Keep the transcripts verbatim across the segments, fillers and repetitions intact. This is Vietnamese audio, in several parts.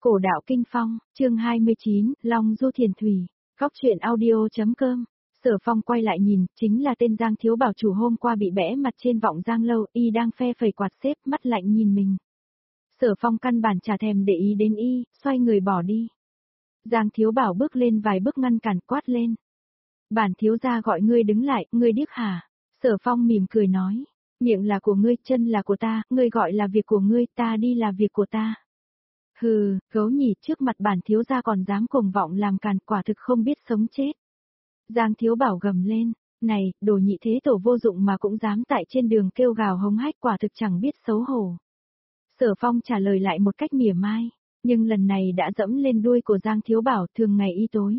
Cổ đạo kinh phong, chương hai mươi chín, Long Du Thiền Thủy, góc truyện audio.com. Sở Phong quay lại nhìn, chính là tên Giang Thiếu Bảo chủ hôm qua bị bẽ mặt trên vọng Giang Lâu, y đang phe phẩy quạt xếp, mắt lạnh nhìn mình. Sở Phong căn bản chả thèm để ý đến y, xoay người bỏ đi. Giang Thiếu Bảo bước lên vài bước ngăn cản, quát lên. Bản thiếu gia gọi ngươi đứng lại, ngươi điếc hả? Sở Phong mỉm cười nói, miệng là của ngươi, chân là của ta, ngươi gọi là việc của ngươi, ta đi là việc của ta. Hừ, gấu nhỉ, trước mặt bản thiếu gia còn dám cuồng vọng làm càn, quả thực không biết sống chết. Giang Thiếu Bảo gầm lên, này, đồ nhị thế tổ vô dụng mà cũng dám tại trên đường kêu gào hống hách, quả thực chẳng biết xấu hổ. Sở Phong trả lời lại một cách mỉa mai, nhưng lần này đã dẫm lên đuôi của Giang Thiếu Bảo, thường ngày y tối.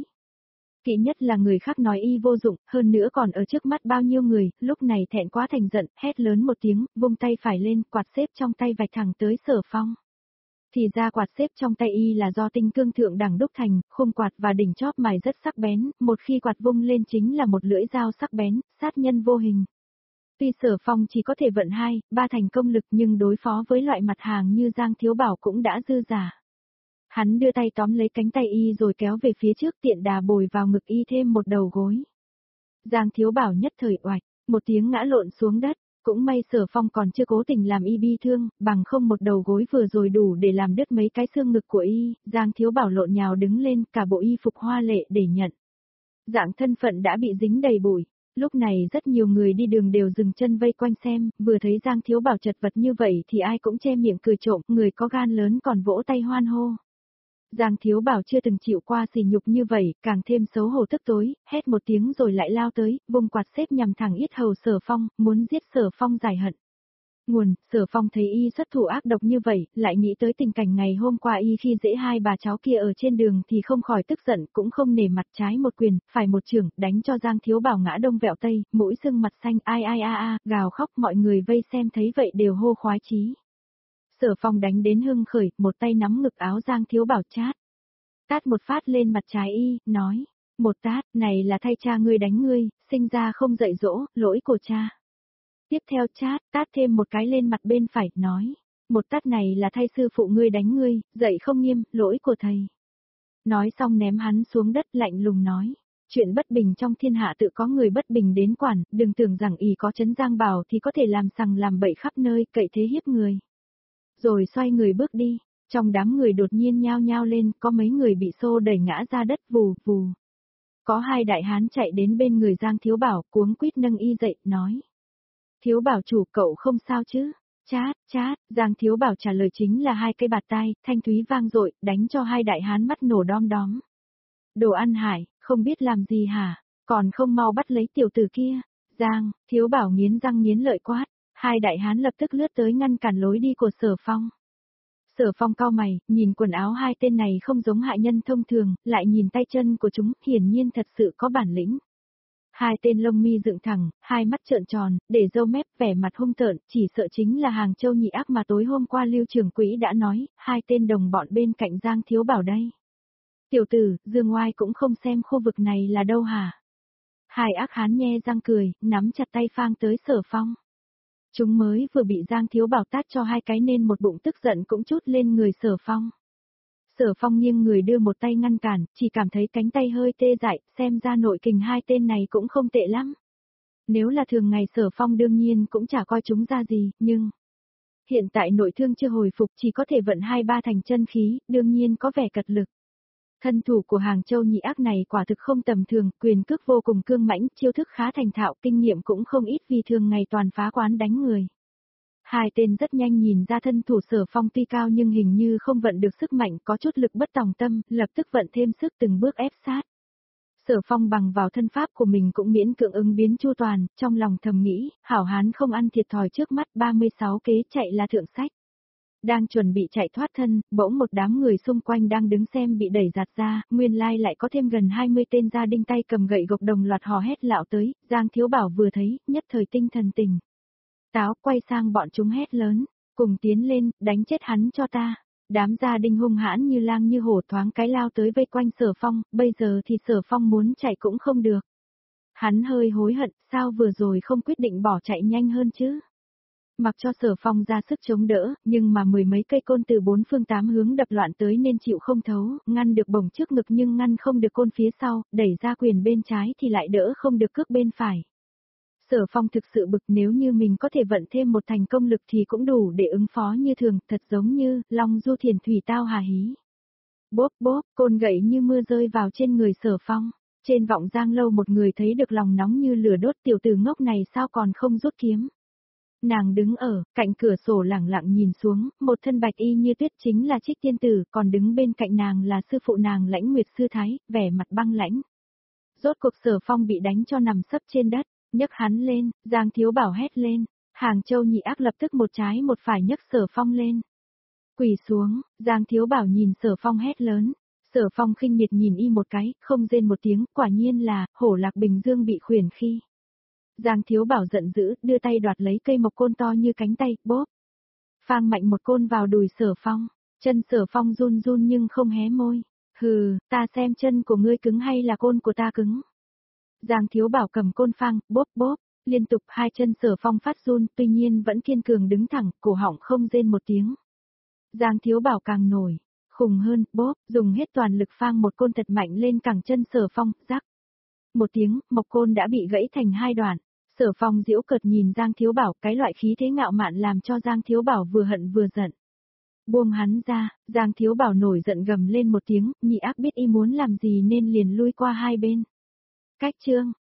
Kỵ nhất là người khác nói y vô dụng, hơn nữa còn ở trước mắt bao nhiêu người, lúc này thẹn quá thành giận, hét lớn một tiếng, vung tay phải lên, quạt xếp trong tay vạch thẳng tới Sở Phong. Thì ra quạt xếp trong tay y là do tinh cương thượng đẳng đúc thành, khung quạt và đỉnh chóp mài rất sắc bén, một khi quạt vung lên chính là một lưỡi dao sắc bén, sát nhân vô hình. Tuy Sở Phong chỉ có thể vận hai, ba thành công lực nhưng đối phó với loại mặt hàng như Giang Thiếu Bảo cũng đã dư giả. Hắn đưa tay tóm lấy cánh tay y rồi kéo về phía trước, tiện đà bồi vào ngực y thêm một đầu gối. Giang Thiếu Bảo nhất thời oạch, một tiếng ngã lộn xuống đất. Cũng may Sở Phong còn chưa cố tình làm y bi thương, bằng không một đầu gối vừa rồi đủ để làm đứt mấy cái xương ngực của y. Giang Thiếu Bảo lộn nhào đứng lên, cả bộ y phục hoa lệ để nhận. Dạng thân phận đã bị dính đầy bụi. Lúc này rất nhiều người đi đường đều dừng chân vây quanh xem, vừa thấy Giang Thiếu Bảo chật vật như vậy thì ai cũng che miệng cười trộm, người có gan lớn còn vỗ tay hoan hô. Giang Thiếu Bảo chưa từng chịu qua sỉ nhục như vậy, càng thêm xấu hổ tức tối, hét một tiếng rồi lại lao tới, vùng quạt xếp nhằm thẳng yết hầu Sở Phong, muốn giết Sở Phong giải hận. Nguồn, Sở Phong thấy y xuất thủ ác độc như vậy, lại nghĩ tới tình cảnh ngày hôm qua y khi dễ hai bà cháu kia ở trên đường thì không khỏi tức giận, cũng không nể mặt, trái một quyền, phải một chưởng, đánh cho Giang Thiếu Bảo ngã đông vẹo tây, mũi sưng mặt xanh, ai ai a a, gào khóc, mọi người vây xem thấy vậy đều hô khoái chí. Sở Phong đánh đến hưng khởi, một tay nắm ngực áo Giang Thiếu Bảo chát. Tát một phát lên mặt trái y, nói, một tát, này là thay cha ngươi đánh ngươi, sinh ra không dạy dỗ, lỗi của cha. Tiếp theo chát, tát thêm một cái lên mặt bên phải, nói, một tát này là thay sư phụ ngươi đánh ngươi, dạy không nghiêm, lỗi của thầy. Nói xong ném hắn xuống đất lạnh lùng nói, chuyện bất bình trong thiên hạ tự có người bất bình đến quản, đừng tưởng rằng ỷ có trấn Giang Bảo thì có thể làm sằng làm bậy khắp nơi, cậy thế hiếp người. Rồi xoay người bước đi. Trong đám người đột nhiên nhao nhao lên, có mấy người bị xô đẩy ngã ra đất vù vù. Có hai đại hán chạy đến bên người Giang Thiếu Bảo, cuống quýt nâng y dậy, nói. Thiếu Bảo chủ, cậu không sao chứ? Chát, chát, Giang Thiếu Bảo trả lời chính là hai cây bạt tai, thanh thúy vang dội, đánh cho hai đại hán mắt nổ đom đóm. Đồ ăn hại, không biết làm gì hả? Còn không mau bắt lấy tiểu tử kia. Giang, Thiếu Bảo nghiến răng nghiến lợi quát. Hai đại hán lập tức lướt tới ngăn cản lối đi của Sở Phong. Sở Phong cau mày, nhìn quần áo hai tên này không giống hạ nhân thông thường, lại nhìn tay chân của chúng, hiển nhiên thật sự có bản lĩnh. Hai tên lông mi dựng thẳng, hai mắt trợn tròn, để râu mép, vẻ mặt hung tợn, chỉ sợ chính là Hàng Châu nhị ác mà tối hôm qua Lưu Trưởng Quỹ đã nói, hai tên đồng bọn bên cạnh Giang Thiếu Bảo đây. Tiểu tử, Dương Oai cũng không xem khu vực này là đâu hả? Hai ác hán nhe răng cười, nắm chặt tay phang tới Sở Phong. Chúng mới vừa bị Giang Thiếu Bảo tát cho hai cái nên một bụng tức giận cũng trút lên người Sở Phong. Sở Phong nghiêng người đưa một tay ngăn cản, chỉ cảm thấy cánh tay hơi tê dại, xem ra nội kình hai tên này cũng không tệ lắm. Nếu là thường ngày Sở Phong đương nhiên cũng chả coi chúng ra gì, nhưng... Hiện tại nội thương chưa hồi phục chỉ có thể vận hai ba thành chân khí, đương nhiên có vẻ cật lực. Thân thủ của Hàng Châu nhị ác này quả thực không tầm thường, quyền cước vô cùng cương mãnh, chiêu thức khá thành thạo, kinh nghiệm cũng không ít vì thường ngày toàn phá quán đánh người. Hai tên rất nhanh nhìn ra thân thủ Sở Phong tuy cao nhưng hình như không vận được sức mạnh, có chút lực bất tòng tâm, lập tức vận thêm sức từng bước ép sát. Sở Phong bằng vào thân pháp của mình cũng miễn cưỡng ứng biến chu toàn, trong lòng thầm nghĩ, hảo hán không ăn thiệt thòi trước mắt, ba mươi sáu kế chạy là thượng sách. Đang chuẩn bị chạy thoát thân, bỗng một đám người xung quanh đang đứng xem bị đẩy giạt ra, nguyên lai lại có thêm gần hai mươi tên gia đinh tay cầm gậy gộc đồng loạt hò hét lạo tới, Giang Thiếu Bảo vừa thấy, nhất thời tinh thần tỉnh. Táo, quay sang bọn chúng hét lớn, cùng tiến lên, đánh chết hắn cho ta. Đám gia đinh hung hãn như lang như hổ thoáng cái lao tới vây quanh Sở Phong, bây giờ thì Sở Phong muốn chạy cũng không được. Hắn hơi hối hận, sao vừa rồi không quyết định bỏ chạy nhanh hơn chứ? Mặc cho Sở Phong ra sức chống đỡ, nhưng mà mười mấy cây côn từ bốn phương tám hướng đập loạn tới nên chịu không thấu, ngăn được bổng trước ngực nhưng ngăn không được côn phía sau, đẩy ra quyền bên trái thì lại đỡ không được cước bên phải. Sở Phong thực sự bực, nếu như mình có thể vận thêm một thành công lực thì cũng đủ để ứng phó như thường, thật giống như Long Du Thiền Thủy tao hà hí. Bốp bốp, côn gậy như mưa rơi vào trên người Sở Phong. Trên vọng giang lâu một người thấy được lòng nóng như lửa đốt, tiểu tử ngốc này sao còn không rút kiếm. Nàng đứng ở cạnh cửa sổ lẳng lặng nhìn xuống, một thân bạch y như tuyết chính là Trích Tiên Tử, còn đứng bên cạnh nàng là sư phụ nàng Lãnh Nguyệt Sư Thái, vẻ mặt băng lãnh. Rốt cuộc Sở Phong bị đánh cho nằm sấp trên đất, nhấc hắn lên, Giang Thiếu Bảo hét lên. Hàng Châu Nhị Ác lập tức một trái một phải nhấc Sở Phong lên. Quỳ xuống, Giang Thiếu Bảo nhìn Sở Phong hét lớn. Sở Phong khinh miệt nhìn y một cái, không rên một tiếng, quả nhiên là Hổ Lạc Bình Dương bị khuyển khi. Giang Thiếu Bảo giận dữ, đưa tay đoạt lấy cây mộc côn to như cánh tay, bóp. Phang mạnh một côn vào đùi Sở Phong, chân Sở Phong run run nhưng không hé môi. Hừ, ta xem chân của ngươi cứng hay là côn của ta cứng. Giang Thiếu Bảo cầm côn phang, bóp bóp, liên tục hai chân Sở Phong phát run, tuy nhiên vẫn kiên cường đứng thẳng, cổ họng không rên một tiếng. Giang Thiếu Bảo càng nổi, khùng hơn, bóp, dùng hết toàn lực phang một côn thật mạnh lên cẳng chân Sở Phong, rắc. Một tiếng, mộc côn đã bị gãy thành hai đoạn. Sở Phong giễu cợt nhìn Giang Thiếu Bảo, cái loại khí thế ngạo mạn làm cho Giang Thiếu Bảo vừa hận vừa giận. Buông hắn ra, Giang Thiếu Bảo nổi giận gầm lên một tiếng, Nhị Ác biết y muốn làm gì nên liền lui qua hai bên. Cách chương